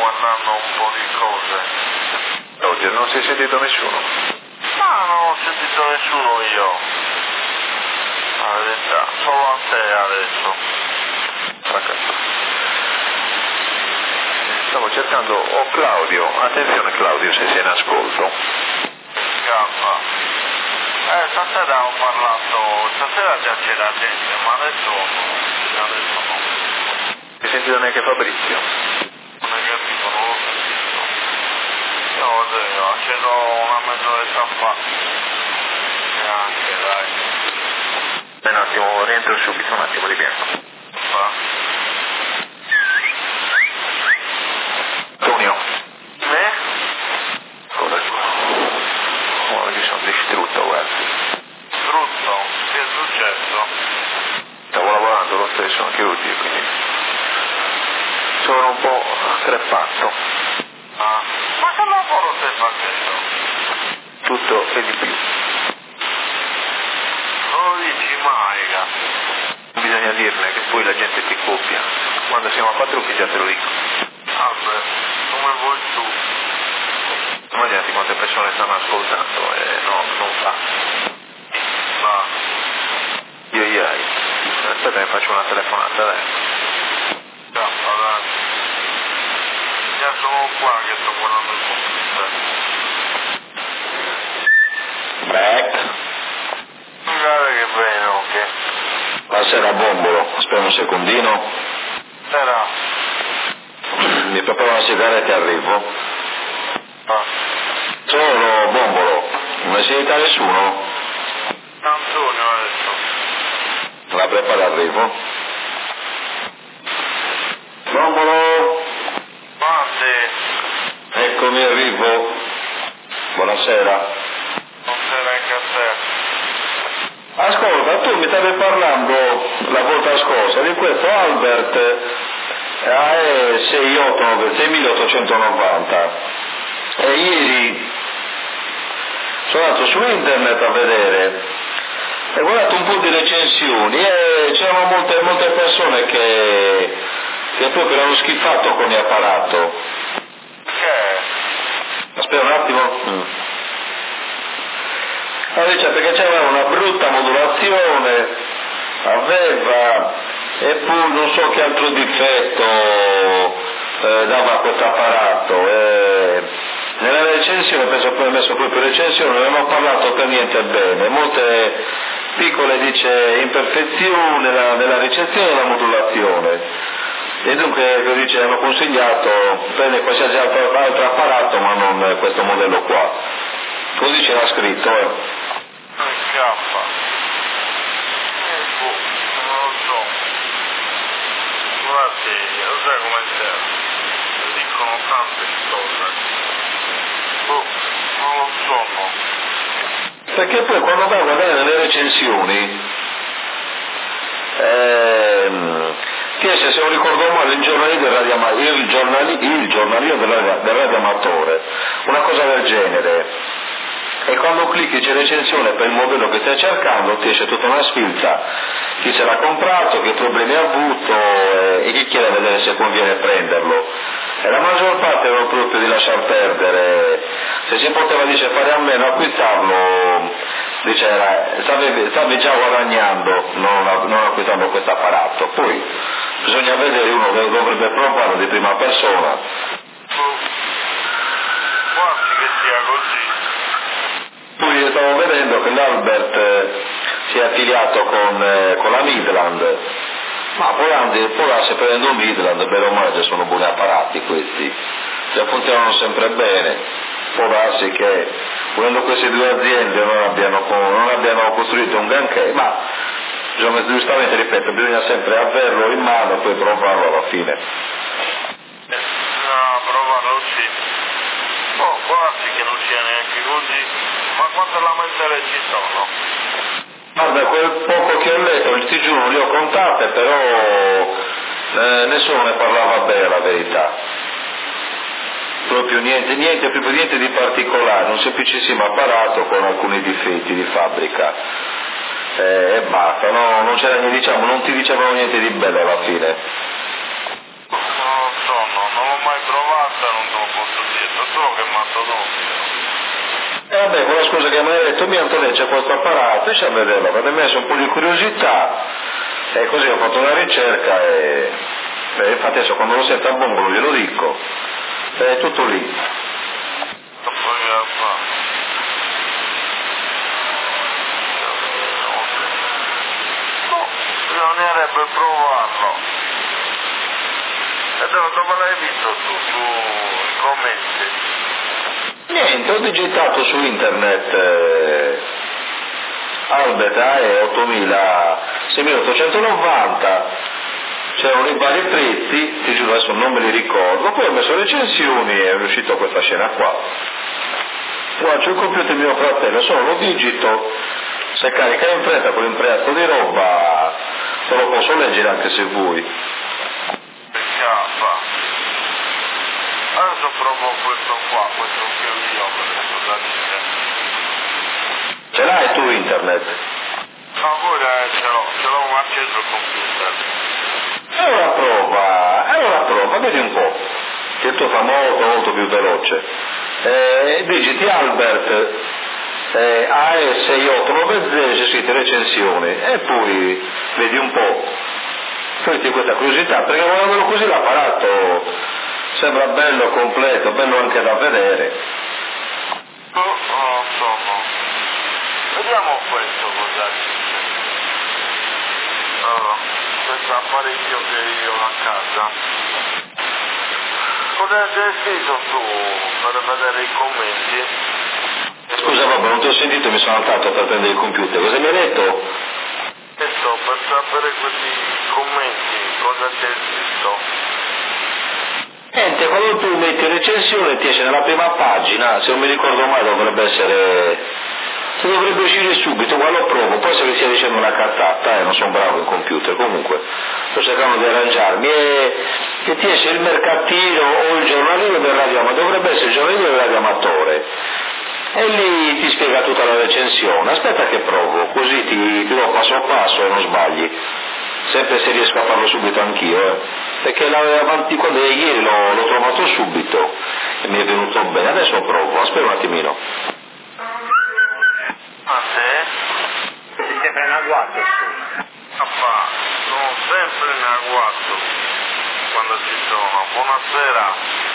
guardando un po' di cose. Oggi non si è sentito nessuno? Ma non ho sentito nessuno io. La verità, solo a te adesso. Stavo cercando, Claudio, attenzione Claudio se sei in ascolto. Calma. Stasera ho parlato, stasera già c'era gente, ma adesso no. Hai sentito neanche Fabrizio? Non hai capito, non l'ho sentito. Io accedo una mezz'oretta fa. E anche, dai. Un attimo, rientro subito, un attimo di bianco. Antonio? Me? Cosa? Oggi sono distrutto, guarda. Brutto? Che è successo? Stavo lavorando lo stesso anche oggi, quindi sono un po' crepato. Ah, ma che lavoro stai facendo? Tutto e di più. Non lo dici mai, Non bisogna dirne che poi la gente ti copia. Quando siamo a quattro già te lo dico. Vabbè, come vuoi tu. Immaginati quante persone stanno ascoltando e no, non fa. Va. Io. Aspetta che faccio una telefonata adesso. Dai. Già sono qua che sto guardando il computer. Back. Guarda che bene, ok. Buonasera Bombolo, aspetta un secondino. Sera. Mi preparo una sigaretta e arrivo. Ah. Solo Bombolo, non ne senta nessuno? Antonio adesso. La preparo e arrivo. Bombolo, Guardi, eccomi arrivo. Buonasera. non sera anche a te. Ascolta, tu mi stavi parlando la volta scorsa di questo Albert AE 6890 e ieri sono andato su internet a vedere e ho guardato un po' di recensioni e c'erano molte persone che proprio erano schifato con il apparato. Che? Aspetta un attimo. Allora, dice perché c'era una brutta modulazione, aveva e poi non so che altro difetto dava questo apparato. Nella recensione, penso che ho messo proprio recensione, non hanno parlato per niente bene, molte piccole dice imperfezioni nella ricezione e nella modulazione. E dunque dice, hanno consigliato prendere qualsiasi altro apparato ma non questo modello qua. Così c'era scritto. Scappa. Non lo so. Guardi, lo sai come c'è? Dicono tante cose. Non lo so, no. Perché poi quando vai a guardare nelle recensioni, ti esce, se non ricordo male, il giornalino del radioamatore, una cosa del genere. E quando clicchi c'è recensione per il modello che stai cercando ti esce tutta una sfilza, chi se l'ha comprato, che problemi ha avuto e chi chiede a vedere se conviene prenderlo. E la maggior parte erano proprio di lasciar perdere, se si poteva dice fare a meno acquistarlo, dice stavi già guadagnando non acquistando questo apparato. Poi bisogna vedere, uno dovrebbe provarlo di prima persona. Guardi che sia così. Poi stavo vedendo che l'Albert si è affiliato con la Midland, ma può darsi prendendo Midland, bene o male sono buoni apparati questi, già funzionano sempre bene, può darsi che volendo queste due aziende non abbiano costruito un granché, ma giustamente ripeto, bisogna sempre averlo in mano e poi provarlo alla fine. No, provarlo sì. Guardi che non sia neanche così. Ma quante lamentele ci sono? Guarda, quel poco che ho letto, il TG non li ho contate, però nessuno ne parlava bene, la verità. Proprio niente di particolare, un semplicissimo apparato con alcuni difetti di fabbrica. E basta, no, non ti dicevano niente di bello alla fine. Non lo so, non lo mai provata non te lo posso dire, solo che mastodontico. E vabbè, con la scusa che mi hai detto, mia Antonio c'è questo apparato, e ci a vederlo, mi ha messo un po' di curiosità, e così ho fatto una ricerca e infatti adesso quando lo sento a Bongolo glielo dico, è tutto lì. Bisognerebbe provarlo. E dove l'hai visto tu? Sui commenti? Niente, ho digitato su internet Albert AE 6890, c'erano i vari prezzi, ti giuro adesso non me li ricordo, poi ho messo recensioni e è uscito questa scena qua. Guarda, c'è il computer di mio fratello, solo lo digito, se carica in fretta con l'impreasto di roba, te lo posso leggere anche se vuoi. Scappa. Adesso provo questo qua, questo che io ho preso da dire. Ce l'hai tu internet? Ma poi ce l'ho acceso il computer. È una prova, vedi un po', che il tuo fa molto più veloce. Digiti Albert AE6890, c'è scritto recensioni e poi vedi un po', senti questa curiosità, perché guardandolo così l'apparato sembra bello, completo, bello anche da vedere. Vediamo questo cosa dice. Allora, questo apparecchio che io ho a casa. Cosa hai scritto tu per vedere i commenti? Scusa vabbè, non ti ho sentito, mi sono alzato per prendere il computer, cosa mi hai detto? Questo per sapere questi commenti, cosa c'è scritto? Niente, quando tu metti recensione ti esce nella prima pagina, se non mi ricordo mai dovrebbe uscire subito, qua lo provo, poi se mi stia dicendo una cazzata, non sono bravo in computer, comunque sto cercando di arrangiarmi e ti esce il mercatino o il giornalino del radioamatore, dovrebbe essere il giornalino del radioamatore e lì ti spiega tutta la recensione. Aspetta che provo, così ti do passo passo e non sbagli, sempre se riesco a farlo subito anch'io, perché avanti quando ieri l'ho trovato subito e mi è venuto bene, adesso lo provo, aspetta un attimino. Ah sì? Sei sempre in agguato, scusa. Papà, sono sempre in agguato quando ci sono. Buonasera.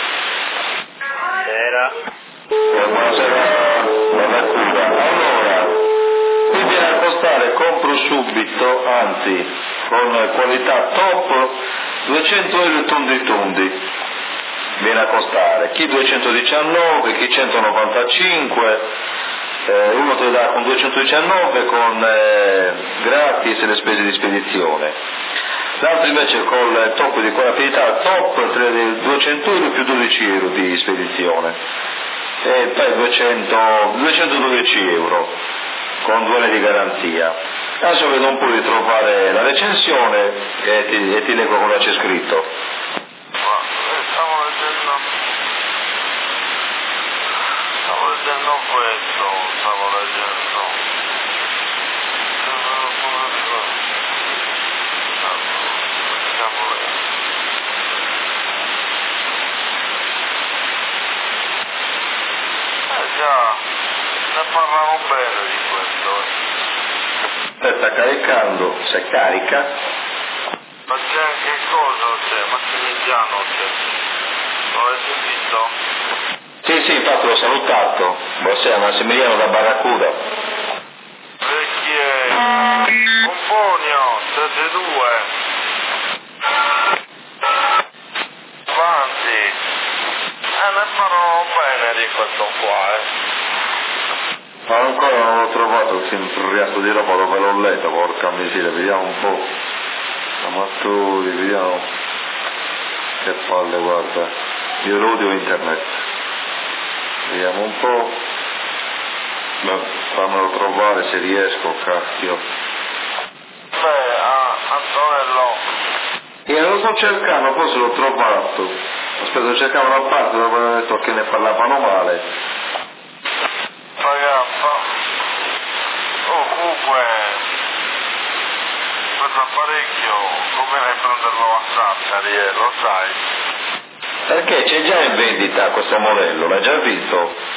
Buonasera. Buonasera, allora, qui viene a costare, compro subito, anzi, con qualità top, 200 euro tondi, viene a costare, chi 219, chi 195, uno te lo dà con 219 con gratis e le spese di spedizione, l'altro invece col top di qualità top 200 euro più 12 euro di spedizione e poi 212 euro con 2 anni di garanzia. Adesso vedo un po' di trovare la recensione e ti leggo cosa c'è scritto. Stavo leggendo questo, già, ne parlavo bene di questo. Sta caricando, se carica. Ma c'è anche cosa c'è? Massimiliano c'è. Non l'hai sentito? Sì, infatti l'ho salutato. Buonasera, Massimiliano da Barracuda. Vecchie, Pomponio, siete due. Avanti. Ne parlo bene di questo qua, Ma ancora non l'ho trovato il resto di roba dove l'ho letto, porca miseria, vediamo un po'. Amatori, vediamo. Che palle, guarda. Io lo odio internet. Vediamo un po'. Fammelo trovare se riesco, cacchio. Antonello. Io lo sto cercando, forse l'ho trovato. Aspetta, cercavo una parte dove hanno detto che ne parlavano male. Ragazza. Comunque, questo apparecchio conviene prenderlo a Sassari, lo sai. Perché c'è già in vendita questo modello, l'hai già visto?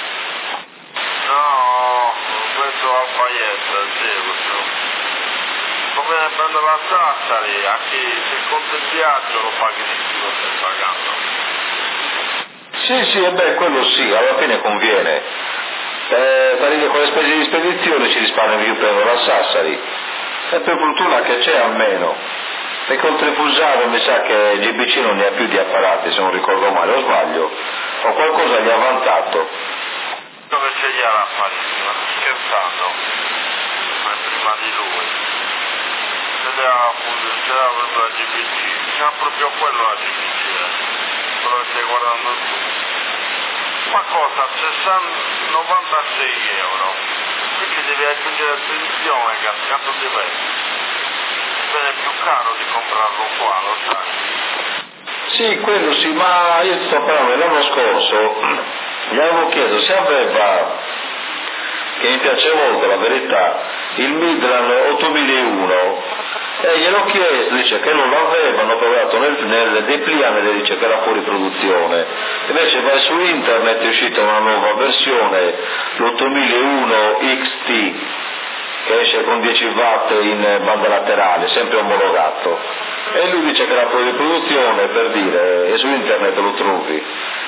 No, questo Alfaietta, sì, questo. Come prendo la Sassari, anche se conto il viaggio lo paghi di più, lo stai pagando. Sì, e beh, quello sì, alla fine conviene. Perché con le spese di spedizione ci risparmia più per la Sassari. E per fortuna che c'è almeno. Perché oltre Fusaro mi sa che GBC non ne ha più di apparati, se non ricordo male, o sbaglio. O qualcosa gli ha vantato. Dove c'è gli affarissima, scherzando. Ma prima di lui. C'era proprio la GBC. C'era proprio quello la GBC, quello che stai guardando tu. Ma cosa? 96 euro. Perché devi aggiungere attenzione, cazzo di prezzo. È più caro di comprarlo qua, lo sai? Sì, quello sì, ma io sto parlando l'anno scorso, gli avevo chiesto se aveva, che mi piace molto la verità, il Midland 8001, e gliel'ho chiesto, dice che non l'aveva, hanno provato nel Depliant, dice che era fuori produzione, invece vai su internet, è uscita una nuova versione, l'8001 XT, che esce con 10 watt in banda laterale, sempre omologato, e lui dice che era fuori produzione, per dire, e su internet lo trovi,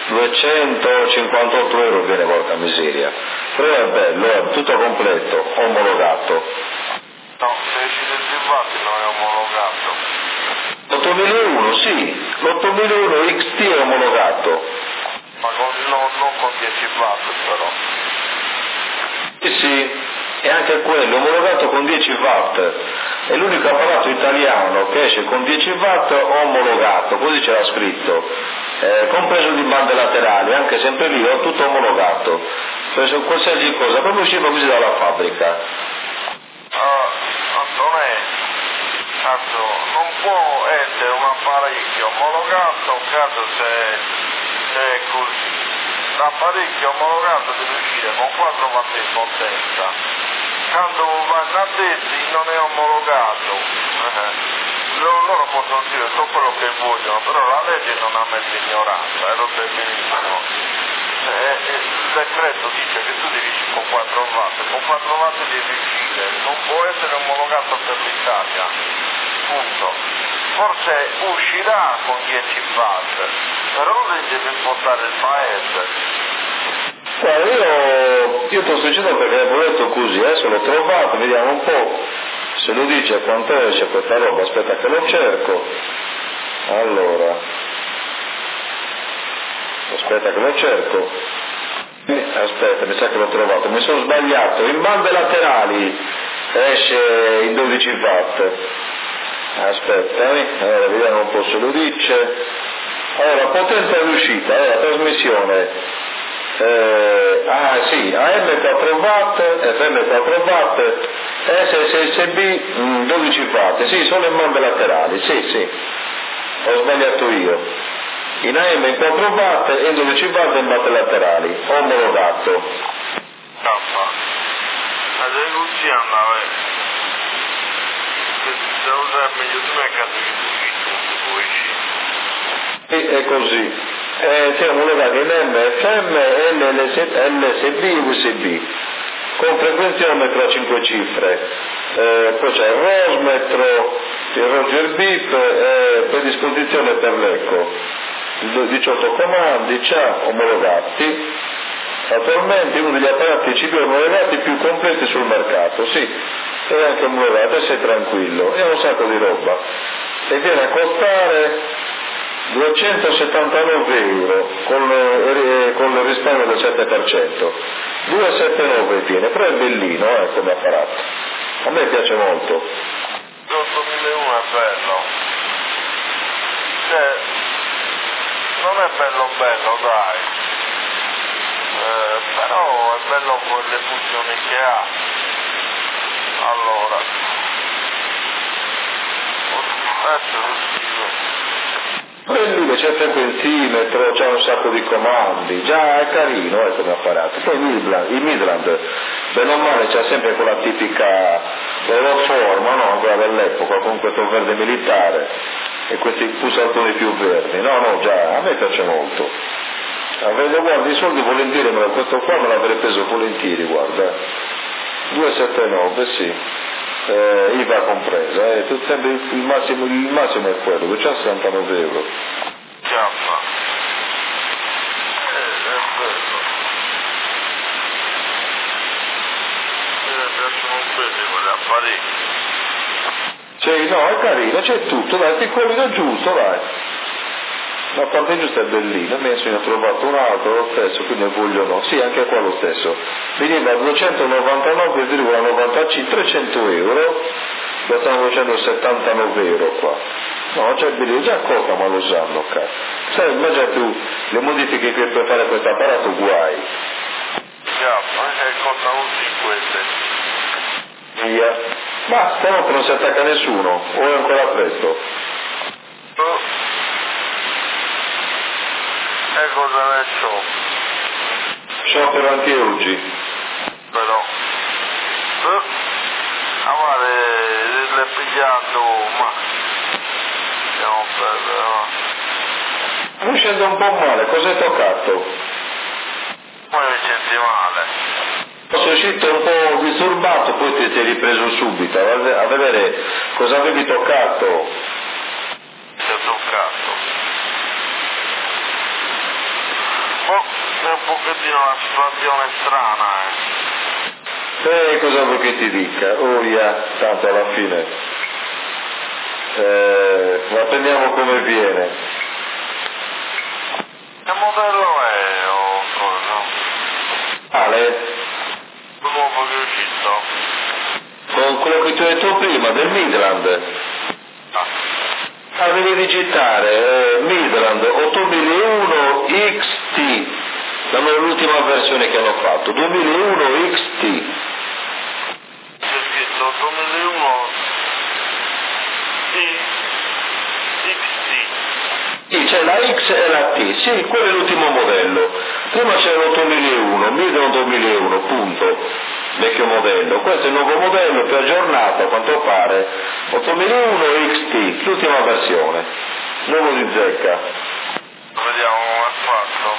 258 euro viene, porca miseria, però è bello, è tutto completo, omologato. No, se esci del 10 watt non è omologato. L'8001, sì, l'8001 XT è omologato. Ma non con 10 watt però. Sì, e anche quello, omologato con 10 watt, è l'unico apparato italiano che esce con 10 watt omologato, così c'era scritto, compreso di bande laterali, anche sempre lì, ho tutto omologato, preso qualsiasi cosa, proprio usciva così dalla fabbrica. Cazzo, non può essere un apparecchio omologato, cazzo, se è così. L'apparecchio omologato deve uscire con 4 watt di potenza. Quando vanno a detti non è omologato. Loro possono dire tutto quello che vogliono, però la legge non ammette ignoranza, lo sai benissimo. Il decreto dice che tu devi uscire con 4 watt, con 4 watt devi uscire, non può essere omologato per l'Italia, punto. Forse uscirà con 10 watt, però lei deve spostare il paese. Guarda, io ti sto dicendo perché avevo detto così, adesso l'ho trovato, vediamo un po', se lo dice quanto esce questa roba, aspetta che lo cerco, allora, aspetta che lo cerco, aspetta, mi sa che l'ho trovato, mi sono sbagliato, in bande laterali esce in 12 watt, aspetta, allora vediamo un po' se lo dice, allora potenza di uscita, allora trasmissione, sì, AM 4 watt, FM 4 watt, SSB 12 watt, sì, sono in bande laterali, sì, ho sbagliato io, in AM in 4 watt e in 12 watt in bande laterali, omologato. Adesso così andava, se lo sai meglio di me che tu È così. C'è omologato in M, FM, LSB, USB, con frekvenziometro a 5 cifre, poi c'è il Rosmetro, il Roger Beep, predisposizione per l'eco, 18 comandi, c'ha omologati, attualmente uno degli apparati CB omologati più completi sul mercato, sì, è anche omologato, e sei tranquillo, è un sacco di roba, e viene a costare 279 euro con il risparmio del 7%, 279 viene, però è bellino come apparato, a me piace molto. 8001 è bello, cioè non è bello dai, però è bello con le funzioni che ha. Allora adesso lo scrivo. Quello c'è il frequenzimetro, c'è un sacco di comandi, già è carino come apparato. Poi il Midland, bene o male, c'ha sempre quella tipica forma, no? Quella dell'epoca, con questo verde militare, e questi pulsantoni più verdi. No, già, a me piace molto. Guarda, i soldi volentieri, questo qua me l'avrei preso volentieri, guarda. 279, sì. IVA compresa, il massimo è quello, 269 euro. Chiamma. È bello. Mi piacciono un belli quegli apparecchi. No, è carino, c'è tutto, dai, ti quello giusto, dai. La parte giusta è bellina, adesso ne ho trovato un altro, lo stesso, quindi ne voglio no. Sì, anche qua lo stesso. Veniva a 299,95, 300 euro, lo stanno facendo 79 euro qua. No, c'è bellino, già costa, ma lo sanno, cazzo. Sai, immagina tu le modifiche che puoi fare a questo apparato, guai. Costano 5. Via. Basta, no, che non si attacca nessuno, o è ancora presto? E cosa ne so? Sciopero anche oggi. Però amare l'è pigliato, ma siamo per Mi scende un po' male, cosa hai toccato? poi mi senti male. Sono uscito un po' disturbato, poi ti sei ripreso subito, a vedere cosa avevi toccato. Ti ho toccato. È un pochettino una situazione strana, Cosa vuoi che ti dica? Tanto alla fine. La prendiamo come viene. Che modello è o cosa? Ale? Il nuovo che è uscito? Con quello che ti ho detto prima, del Midland. Devi digitare Midland 8001 XT, l'ultima versione che hanno fatto, 2001 XT. C'è scritto 8001 XT. Sì, c'è la X e la T, sì, quello è l'ultimo modello. Prima c'era l'8001, Midland 2001, punto, vecchio modello. Questo è il nuovo modello, più aggiornato a quanto pare, 8001 XT, l'ultima versione, nuovo di zecca. Vediamo come è fatto.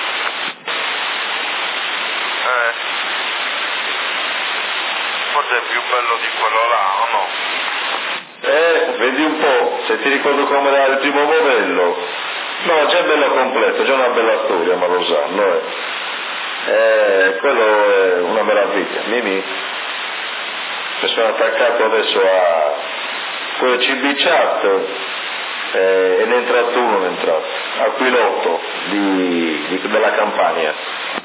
Forse è più bello di quello là, o no? Vedi un po', se ti ricordo come era il primo modello. No, già è bello completo, già una bella storia, ma lo sanno, quello è una meraviglia. Mimi, mi sono attaccato adesso a quel CB Chat e ne è entrato uno, al pilota della Campania.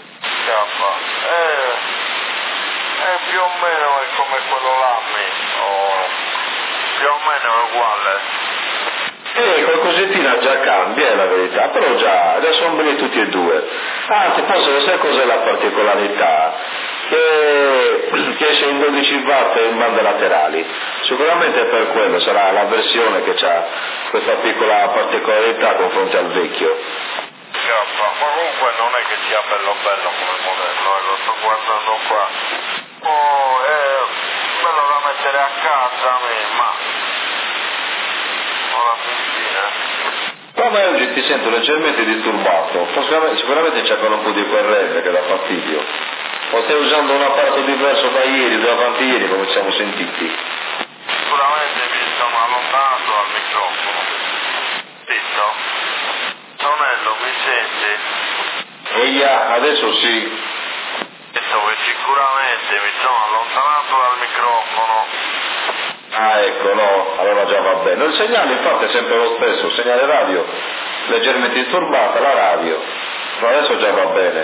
Più o meno è come quello là, più o meno è uguale. Qualcosettina già cambia, è la verità, però già sono belli tutti e due. Anzi, poi sai cos'è la particolarità? Che esce in 12 watt e in bande laterali. Sicuramente per quello sarà la versione che ha questa piccola particolarità confronto al vecchio. Ma comunque non è che sia bello come modello, lo sto guardando qua. È bello da mettere a casa, ma ora benzina. Ma oggi ti sento leggermente disturbato, sicuramente c'è ancora un po' di corrente che dà fastidio. O stai usando un apparato diverso da ieri, da avanti ieri, come ci siamo sentiti? Sicuramente mi sono allontanato dal microfono. Zitto. Tonello, mi senti? Adesso sì. Detto che sicuramente mi sono allontanato dal microfono. Ecco, no, allora già va bene. Il segnale infatti è sempre lo stesso, il segnale radio leggermente disturbata, la radio, ma adesso già va bene.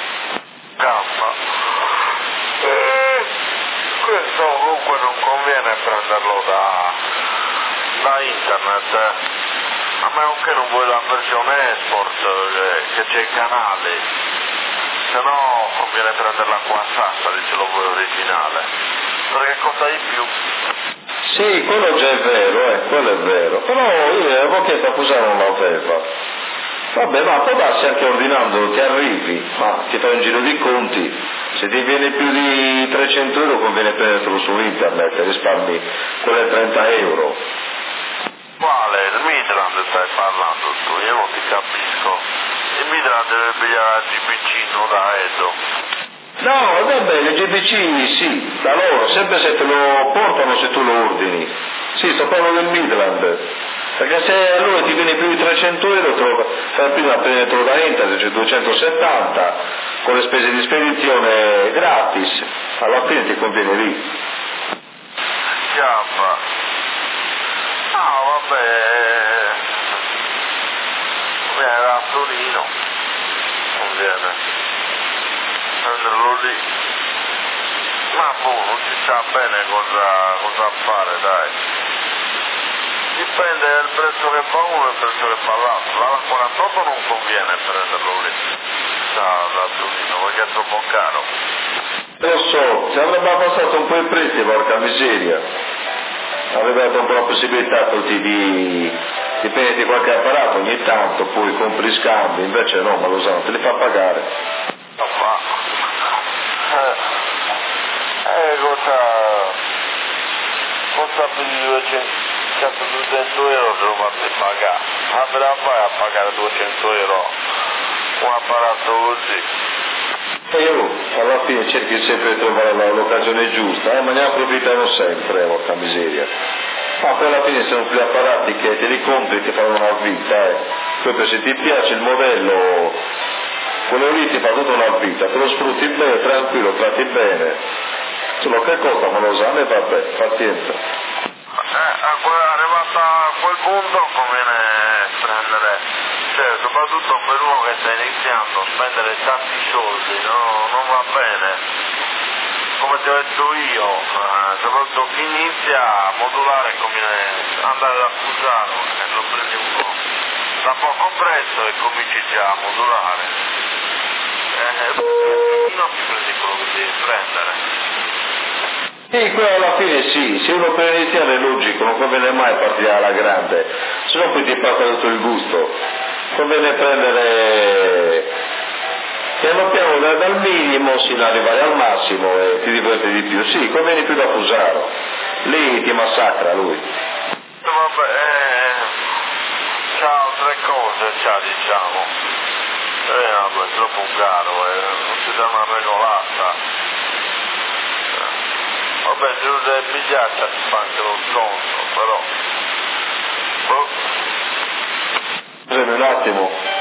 Questo comunque non conviene prenderlo da internet, a meno che non vuoi la versione export, che c'è il canale, se no conviene prenderla qua a Sassari se lo vuoi originale, perché costa di più. Sì, quello già è vero, quello è vero, però io avevo chiesto a Fusano non l'aveva. Vabbè, ma può darsi anche ordinando ti arrivi, ma ti fai un giro di conti, se ti viene più di 300 euro conviene prenderlo su internet, risparmi quelle 30 euro. Quale? quale? Il Midland stai parlando tu? Io non ti capisco. Il Midland deve pigliare la GBC, non da Edo. No, va bene, il GBC sì, da loro, sempre se te lo portano se tu lo ordini. Sì, sto parlando del Midland. Perché se a loro ti viene più di 300 euro, te lo fai prima prendetelo da Internet, cioè 270, con le spese di spedizione gratis, alla fine ti conviene lì. Chiappa. No, vabbè. Viene da Torino. Non viene. Prenderlo lì. Ma non si sa bene cosa fare, dai. Dipende dal prezzo che fa uno e il prezzo che fa l'altro. La 48 non conviene prenderlo lì. Da Torino, perché è troppo caro. Lo so, se avrebbe abbassato un po' i prezzi, porca miseria. Avrebbe dato un po' la possibilità tutti di prendere qualche apparato ogni tanto, poi compri scambi, invece no, ma lo sanno, te li fa pagare. Cosa più di 200 euro te lo fate pagare? Ma me la fai a pagare 200 euro un apparato così? E io alla fine cerchi sempre di trovare l'occasione giusta, ma ne approfittano sempre, porca miseria. Ma poi alla fine sono quegli apparati che te li compri e ti fanno una vita, Poi se ti piace il modello, quello lì ti fa tutta una vita, te lo sfrutti bene, tranquillo, tratti bene. Solo che costa, ma lo sanno e vabbè, pazienza. Arrivato a quel punto conviene prendere, cioè soprattutto per uno che sta iniziando, spendere tanti soldi, no? Non va bene. Come ti ho detto io, soprattutto chi inizia a modulare conviene andare da Fusaro, lo prendi un po' da poco prezzo e cominci già a modulare. Non ti prendi quello che devi prendere. Sì, quello alla fine sì, se uno per iniziare è logico, non conviene mai partire alla grande, se no poi ti passa tutto il gusto. Conviene prendere piano piano dal minimo sino ad arrivare al massimo e ti diverte di più. Sì, conviene più da Fusaro, lì ti massacra lui. Vabbè, c'ha altre cose, diciamo. Vabbè, è troppo caro, non si dà una regolata. Vabbè, se uno deve pigliarci ti fa anche lo sconto, però... Un attimo.